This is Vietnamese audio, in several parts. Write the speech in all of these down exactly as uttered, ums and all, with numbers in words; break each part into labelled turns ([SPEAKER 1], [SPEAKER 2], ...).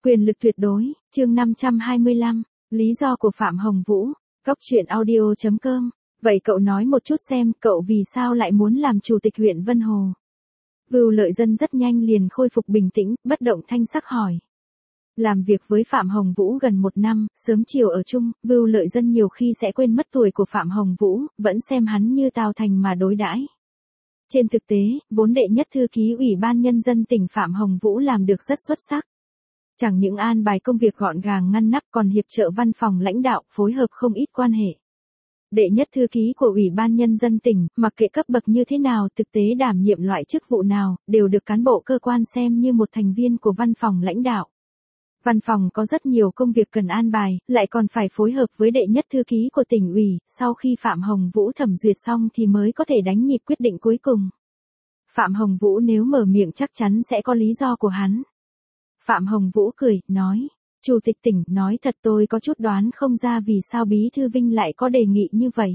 [SPEAKER 1] Quyền lực tuyệt đối, chương năm trăm hai mươi lăm, lý do của Phạm Hồng Vũ, Cóc truyện audio chấm com. Vậy cậu nói một chút xem, cậu vì sao lại muốn làm chủ tịch huyện Vân Hồ? Vưu Lợi Dân rất nhanh liền khôi phục bình tĩnh, bất động thanh sắc hỏi. Làm việc với Phạm Hồng Vũ gần một năm, sớm chiều ở chung, Vưu Lợi Dân nhiều khi sẽ quên mất tuổi của Phạm Hồng Vũ, vẫn xem hắn như Tào Thành mà đối đãi. Trên thực tế, vốn đệ nhất thư ký Ủy ban Nhân dân tỉnh Phạm Hồng Vũ làm được rất xuất sắc. Chẳng những an bài công việc gọn gàng ngăn nắp còn hiệp trợ văn phòng lãnh đạo, phối hợp không ít quan hệ. Đệ nhất thư ký của Ủy ban Nhân dân tỉnh, mặc kệ cấp bậc như thế nào, thực tế đảm nhiệm loại chức vụ nào, đều được cán bộ cơ quan xem như một thành viên của văn phòng lãnh đạo. Văn phòng có rất nhiều công việc cần an bài, lại còn phải phối hợp với đệ nhất thư ký của tỉnh ủy, sau khi Phạm Hồng Vũ thẩm duyệt xong thì mới có thể đánh nhịp quyết định cuối cùng. Phạm Hồng Vũ nếu mở miệng chắc chắn sẽ có lý do của hắn. Phạm Hồng Vũ cười, nói, Chủ tịch tỉnh, nói thật tôi có chút đoán không ra vì sao Bí thư Vinh lại có đề nghị như vậy.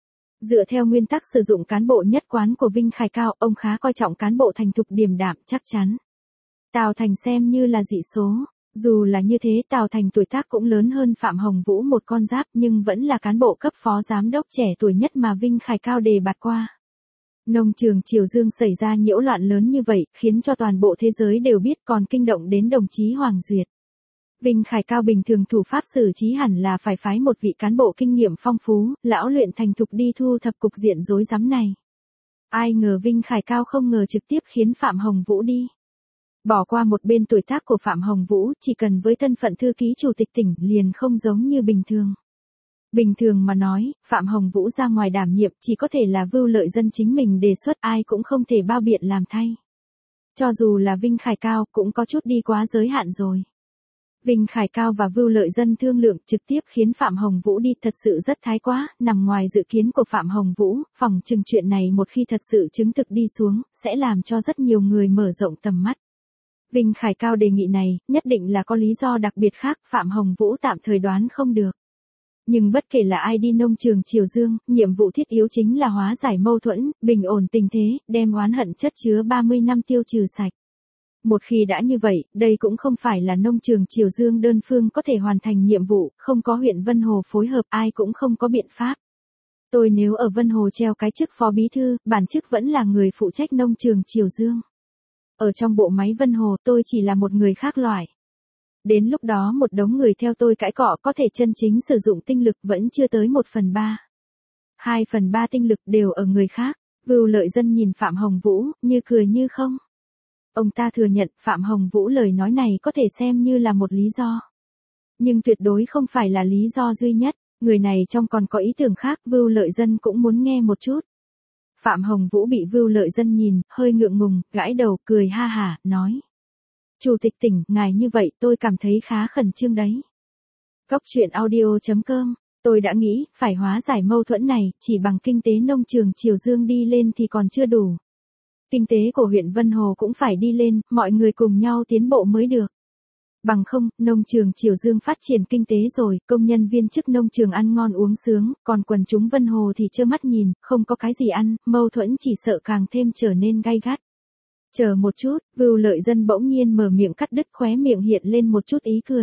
[SPEAKER 1] Dựa theo nguyên tắc sử dụng cán bộ nhất quán của Vinh Khải Cao, ông khá coi trọng cán bộ thành thục điềm đạm, chắc chắn. Tào Thành xem như là dị số. Dù là như thế, Tào Thành tuổi tác cũng lớn hơn Phạm Hồng Vũ một con giáp nhưng vẫn là cán bộ cấp phó giám đốc trẻ tuổi nhất mà Vinh Khải Cao đề bạt qua. Nông trường Triều Dương xảy ra nhiễu loạn lớn như vậy, khiến cho toàn bộ thế giới đều biết, còn kinh động đến đồng chí Hoàng Duyệt. Vinh Khải Cao bình thường thủ pháp xử trí hẳn là phải phái một vị cán bộ kinh nghiệm phong phú, lão luyện thành thục đi thu thập cục diện rối rắm này. Ai ngờ Vinh Khải Cao không ngờ trực tiếp khiến Phạm Hồng Vũ đi. Bỏ qua một bên tuổi tác của Phạm Hồng Vũ, chỉ cần với thân phận thư ký chủ tịch tỉnh liền không giống như bình thường. Bình thường mà nói, Phạm Hồng Vũ ra ngoài đảm nhiệm chỉ có thể là Vưu Lợi Dân chính mình đề xuất, ai cũng không thể bao biện làm thay. Cho dù là Vinh Khải Cao cũng có chút đi quá giới hạn rồi. Vinh Khải Cao và Vưu Lợi Dân thương lượng trực tiếp khiến Phạm Hồng Vũ đi thật sự rất thái quá, nằm ngoài dự kiến của Phạm Hồng Vũ, phòng trừng chuyện này một khi thật sự chứng thực đi xuống, sẽ làm cho rất nhiều người mở rộng tầm mắt. Vinh Khải Cao đề nghị này, nhất định là có lý do đặc biệt khác, Phạm Hồng Vũ tạm thời đoán không được. Nhưng bất kể là ai đi nông trường Triều Dương, nhiệm vụ thiết yếu chính là hóa giải mâu thuẫn, bình ổn tình thế, đem oán hận chất chứa ba mươi năm tiêu trừ sạch. Một khi đã như vậy, đây cũng không phải là nông trường Triều Dương đơn phương có thể hoàn thành nhiệm vụ, không có huyện Vân Hồ phối hợp ai cũng không có biện pháp. Tôi nếu ở Vân Hồ treo cái chức phó bí thư, bản chức vẫn là người phụ trách nông trường Triều Dương. Ở trong bộ máy Vân Hồ tôi chỉ là một người khác loại. Đến lúc đó một đống người theo tôi cãi cọ có thể chân chính sử dụng tinh lực vẫn chưa tới một phần ba. Hai phần ba tinh lực đều ở người khác. Vưu Lợi Dân nhìn Phạm Hồng Vũ, như cười như không. Ông ta thừa nhận Phạm Hồng Vũ lời nói này có thể xem như là một lý do. Nhưng tuyệt đối không phải là lý do duy nhất, người này trong còn có ý tưởng khác, Vưu Lợi Dân cũng muốn nghe một chút. Phạm Hồng Vũ bị Vưu Lợi Dân nhìn, hơi ngượng ngùng, gãi đầu, cười ha hả, nói. Chủ tịch tỉnh, ngài như vậy tôi cảm thấy khá khẩn trương đấy. Cóc truyện audio chấm com, tôi đã nghĩ, phải hóa giải mâu thuẫn này, chỉ bằng kinh tế nông trường Triều Dương đi lên thì còn chưa đủ. Kinh tế của huyện Vân Hồ cũng phải đi lên, mọi người cùng nhau tiến bộ mới được. Bằng không, nông trường Triều Dương phát triển kinh tế rồi, công nhân viên chức nông trường ăn ngon uống sướng, còn quần chúng Vân Hồ thì trơ mắt nhìn, không có cái gì ăn, mâu thuẫn chỉ sợ càng thêm trở nên gay gắt. Chờ một chút, Vưu Lợi Dân bỗng nhiên mở miệng cắt đứt, khóe miệng hiện lên một chút ý cười.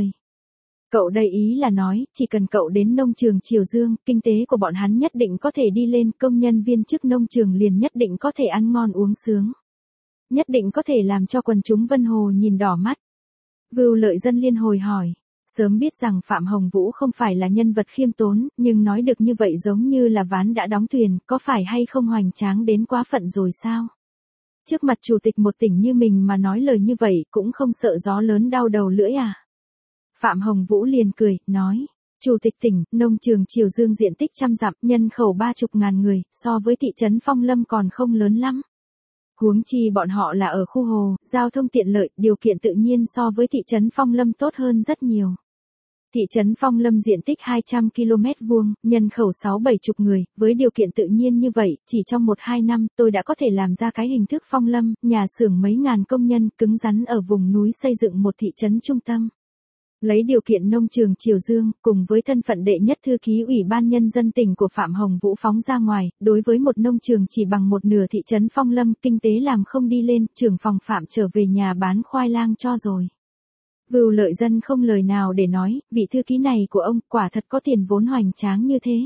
[SPEAKER 1] Cậu đây ý là nói, chỉ cần cậu đến nông trường Triều Dương, kinh tế của bọn hắn nhất định có thể đi lên, công nhân viên chức nông trường liền nhất định có thể ăn ngon uống sướng. Nhất định có thể làm cho quần chúng Vân Hồ nhìn đỏ mắt. Vưu Lợi Dân liên hồi hỏi, sớm biết rằng Phạm Hồng Vũ không phải là nhân vật khiêm tốn, nhưng nói được như vậy giống như là ván đã đóng thuyền, có phải hay không hoành tráng đến quá phận rồi sao? Trước mặt chủ tịch một tỉnh như mình mà nói lời như vậy cũng không sợ gió lớn đau đầu lưỡi à? Phạm Hồng Vũ liền cười, nói, Chủ tịch tỉnh, nông trường Triều Dương diện tích trăm dặm, nhân khẩu ba chục ngàn người, so với thị trấn Phong Lâm còn không lớn lắm. Huống chi bọn họ là ở khu hồ, giao thông tiện lợi, điều kiện tự nhiên so với thị trấn Phong Lâm tốt hơn rất nhiều. Thị trấn Phong Lâm diện tích hai trăm ki lô mét vuông, nhân khẩu sáu bảy chục người, với điều kiện tự nhiên như vậy, chỉ trong một hai năm tôi đã có thể làm ra cái hình thức Phong Lâm, nhà xưởng mấy ngàn công nhân, cứng rắn ở vùng núi xây dựng một thị trấn trung tâm. Lấy điều kiện nông trường Triều Dương, cùng với thân phận đệ nhất thư ký Ủy ban Nhân dân tỉnh của Phạm Hồng Vũ phóng ra ngoài, đối với một nông trường chỉ bằng một nửa thị trấn Phong Lâm, kinh tế làm không đi lên, trưởng phòng Phạm trở về nhà bán khoai lang cho rồi. Vưu Lợi Dân không lời nào để nói, vị thư ký này của ông quả thật có tiền vốn hoành tráng như thế.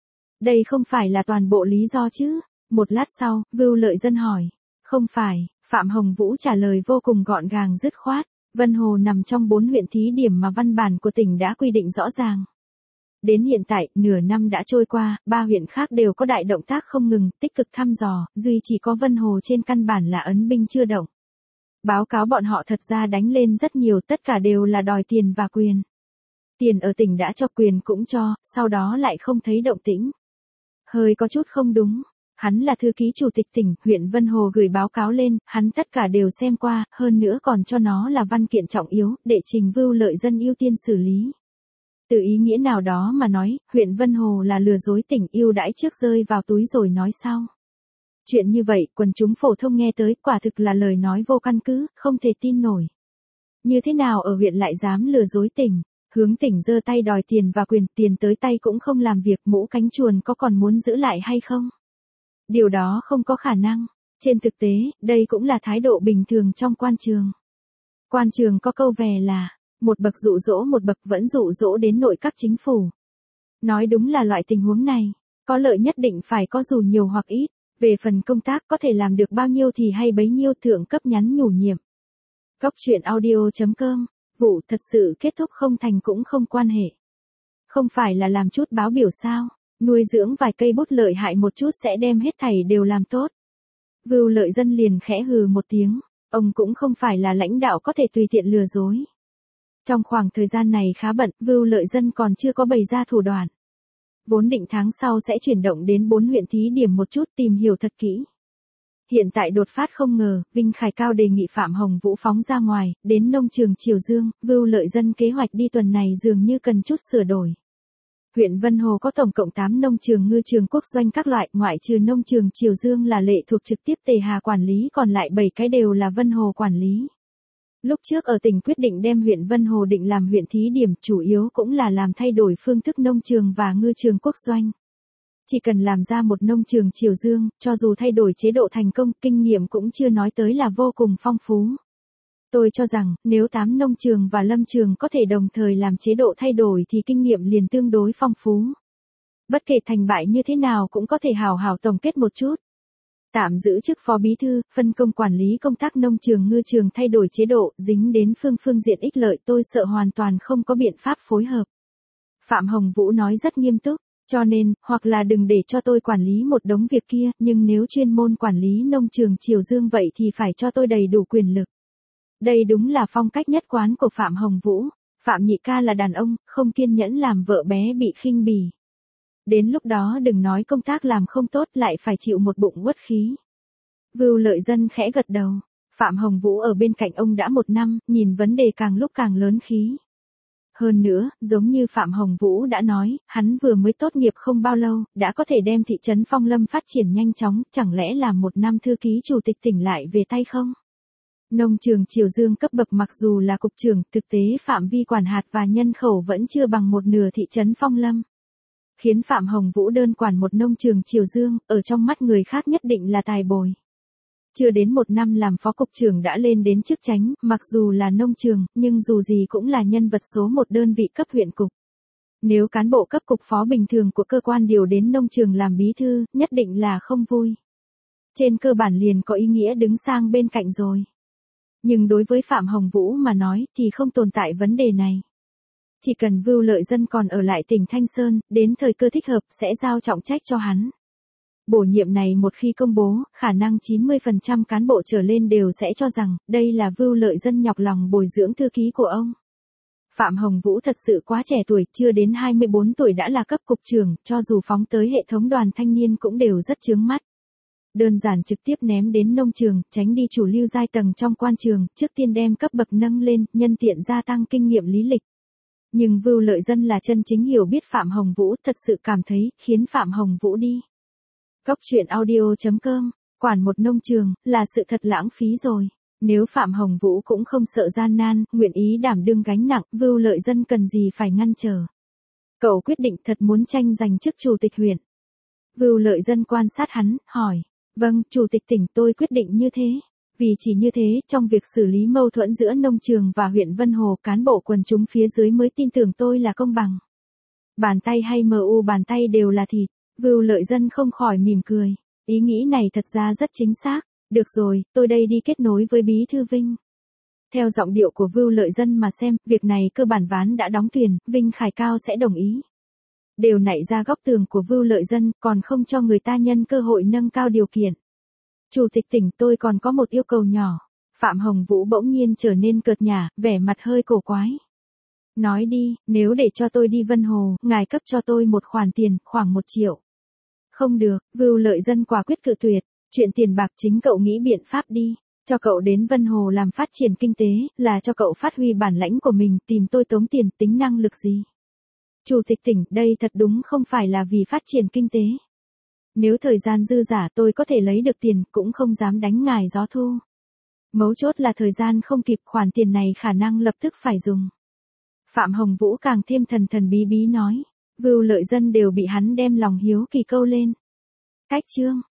[SPEAKER 1] Đây không phải là toàn bộ lý do chứ? Một lát sau, Vưu Lợi Dân hỏi. Không phải, Phạm Hồng Vũ trả lời vô cùng gọn gàng dứt khoát. Vân Hồ nằm trong bốn huyện thí điểm mà văn bản của tỉnh đã quy định rõ ràng. Đến hiện tại, nửa năm đã trôi qua, ba huyện khác đều có đại động tác không ngừng, tích cực thăm dò, duy chỉ có Vân Hồ trên căn bản là ấn binh chưa động. Báo cáo bọn họ thật ra đánh lên rất nhiều, tất cả đều là đòi tiền và quyền. Tiền ở tỉnh đã cho, quyền cũng cho, sau đó lại không thấy động tĩnh. Hơi có chút không đúng. Hắn là thư ký chủ tịch tỉnh, huyện Vân Hồ gửi báo cáo lên, hắn tất cả đều xem qua, hơn nữa còn cho nó là văn kiện trọng yếu, để trình Vưu Lợi Dân ưu tiên xử lý. Từ ý nghĩa nào đó mà nói, huyện Vân Hồ là lừa dối tỉnh, ưu đãi trước rơi vào túi rồi nói sau. Chuyện như vậy, quần chúng phổ thông nghe tới, quả thực là lời nói vô căn cứ, không thể tin nổi. Như thế nào ở huyện lại dám lừa dối tỉnh? Hướng tỉnh giơ tay đòi tiền và quyền, tiền tới tay cũng không làm việc, mũ cánh chuồn có còn muốn giữ lại hay không? Điều đó không có khả năng. Trên thực tế, đây cũng là thái độ bình thường trong quan trường. Quan trường có câu về là, một bậc dụ dỗ một bậc vẫn dụ dỗ đến nội các chính phủ. Nói đúng là loại tình huống này, có lợi nhất định phải có dù nhiều hoặc ít. Về phần công tác có thể làm được bao nhiêu thì hay bấy nhiêu, thượng cấp nhắn nhủ nhiệm. Góc truyện audio chấm com, vụ thật sự kết thúc không thành cũng không quan hệ. Không phải là làm chút báo biểu sao, nuôi dưỡng vài cây bút lợi hại một chút sẽ đem hết thảy đều làm tốt. Vưu Lợi Dân liền khẽ hừ một tiếng, ông cũng không phải là lãnh đạo có thể tùy tiện lừa dối. Trong khoảng thời gian này khá bận, Vưu Lợi Dân còn chưa có bày ra thủ đoạn. Vốn định tháng sau sẽ chuyển động đến bốn huyện thí điểm một chút, tìm hiểu thật kỹ. Hiện tại đột phát không ngờ, Vinh Khải Cao đề nghị Phạm Hồng Vũ phóng ra ngoài, đến nông trường Triều Dương, Vưu Lợi Dân kế hoạch đi tuần này dường như cần chút sửa đổi. Huyện Vân Hồ có tổng cộng tám nông trường ngư trường quốc doanh các loại, ngoại trừ nông trường Triều Dương là lệ thuộc trực tiếp Tề Hà quản lý, còn lại bảy cái đều là Vân Hồ quản lý. Lúc trước ở tỉnh quyết định đem huyện Vân Hồ định làm huyện thí điểm, chủ yếu cũng là làm thay đổi phương thức nông trường và ngư trường quốc doanh. Chỉ cần làm ra một nông trường Triều Dương, cho dù thay đổi chế độ thành công, kinh nghiệm cũng chưa nói tới là vô cùng phong phú. Tôi cho rằng, nếu tám nông trường và lâm trường có thể đồng thời làm chế độ thay đổi thì kinh nghiệm liền tương đối phong phú. Bất kể thành bại như thế nào cũng có thể hào hào tổng kết một chút. Tạm giữ chức phó bí thư, phân công quản lý công tác nông trường ngư trường thay đổi chế độ, dính đến phương phương diện ích lợi, tôi sợ hoàn toàn không có biện pháp phối hợp. Phạm Hồng Vũ nói rất nghiêm túc, cho nên, hoặc là đừng để cho tôi quản lý một đống việc kia, nhưng nếu chuyên môn quản lý nông trường Triều Dương vậy thì phải cho tôi đầy đủ quyền lực. Đây đúng là phong cách nhất quán của Phạm Hồng Vũ. Phạm nhị ca là đàn ông, không kiên nhẫn làm vợ bé bị khinh bỉ. Đến lúc đó đừng nói công tác làm không tốt lại phải chịu một bụng uất khí. Vưu Lợi Dân khẽ gật đầu. Phạm Hồng Vũ ở bên cạnh ông đã một năm, nhìn vấn đề càng lúc càng lớn khí. Hơn nữa, giống như Phạm Hồng Vũ đã nói, hắn vừa mới tốt nghiệp không bao lâu, đã có thể đem thị trấn Phong Lâm phát triển nhanh chóng, chẳng lẽ là một năm thư ký chủ tịch tỉnh lại về tay không? Nông trường Triều Dương cấp bậc mặc dù là cục trưởng, thực tế phạm vi quản hạt và nhân khẩu vẫn chưa bằng một nửa thị trấn Phong Lâm. Khiến Phạm Hồng Vũ đơn quản một nông trường Triều Dương, ở trong mắt người khác nhất định là tài bồi. Chưa đến một năm làm phó cục trưởng đã lên đến chức chánh, mặc dù là nông trường, nhưng dù gì cũng là nhân vật số một đơn vị cấp huyện cục. Nếu cán bộ cấp cục phó bình thường của cơ quan điều đến nông trường làm bí thư, nhất định là không vui. Trên cơ bản liền có ý nghĩa đứng sang bên cạnh rồi. Nhưng đối với Phạm Hồng Vũ mà nói thì không tồn tại vấn đề này. Chỉ cần Vưu Lợi Dân còn ở lại tỉnh Thanh Sơn, đến thời cơ thích hợp sẽ giao trọng trách cho hắn. Bổ nhiệm này một khi công bố, khả năng chín mươi phần trăm cán bộ trở lên đều sẽ cho rằng, đây là Vưu Lợi Dân nhọc lòng bồi dưỡng thư ký của ông. Phạm Hồng Vũ thật sự quá trẻ tuổi, chưa đến hai mươi bốn tuổi đã là cấp cục trưởng, cho dù phóng tới hệ thống đoàn thanh niên cũng đều rất chướng mắt. Đơn giản trực tiếp ném đến nông trường, tránh đi chủ lưu giai tầng trong quan trường, trước tiên đem cấp bậc nâng lên, nhân tiện gia tăng kinh nghiệm lý lịch. Nhưng Vưu Lợi Dân là chân chính hiểu biết Phạm Hồng Vũ, thật sự cảm thấy, khiến Phạm Hồng Vũ đi. Góc truyện audio chấm com, quản một nông trường, là sự thật lãng phí rồi. Nếu Phạm Hồng Vũ cũng không sợ gian nan, nguyện ý đảm đương gánh nặng, Vưu Lợi Dân cần gì phải ngăn trở. Cậu quyết định thật muốn tranh giành chức chủ tịch huyện. Vưu Lợi Dân quan sát hắn, hỏi. Vâng, chủ tịch tỉnh tôi quyết định như thế. Vì chỉ như thế, trong việc xử lý mâu thuẫn giữa nông trường và huyện Vân Hồ, cán bộ quần chúng phía dưới mới tin tưởng tôi là công bằng. Bàn tay hay em u bàn tay đều là thịt, Vưu Lợi Dân không khỏi mỉm cười. Ý nghĩ này thật ra rất chính xác. Được rồi, tôi đây đi kết nối với Bí thư Vinh. Theo giọng điệu của Vưu Lợi Dân mà xem, việc này cơ bản ván đã đóng thuyền, Vinh Khải Cao sẽ đồng ý. Đều nảy ra góc tường của Vưu Lợi Dân, còn không cho người ta nhân cơ hội nâng cao điều kiện. Chủ tịch tỉnh, tôi còn có một yêu cầu nhỏ. Phạm Hồng Vũ bỗng nhiên trở nên cợt nhả, vẻ mặt hơi cổ quái. Nói đi, nếu để cho tôi đi Vân Hồ, ngài cấp cho tôi một khoản tiền, khoảng một triệu. Không được, Vưu Lợi Dân quả quyết cự tuyệt. Chuyện tiền bạc chính cậu nghĩ biện pháp đi. Cho cậu đến Vân Hồ làm phát triển kinh tế, là cho cậu phát huy bản lãnh của mình, tìm tôi tống tiền, tính năng lực gì. Chủ tịch tỉnh, đây thật đúng không phải là vì phát triển kinh tế. Nếu thời gian dư giả tôi có thể lấy được tiền, cũng không dám đánh ngài gió thu. Mấu chốt là thời gian không kịp, khoản tiền này khả năng lập tức phải dùng. Phạm Hồng Vũ càng thêm thần thần bí bí nói. Vưu Lợi Dân đều bị hắn đem lòng hiếu kỳ câu lên. Cách chương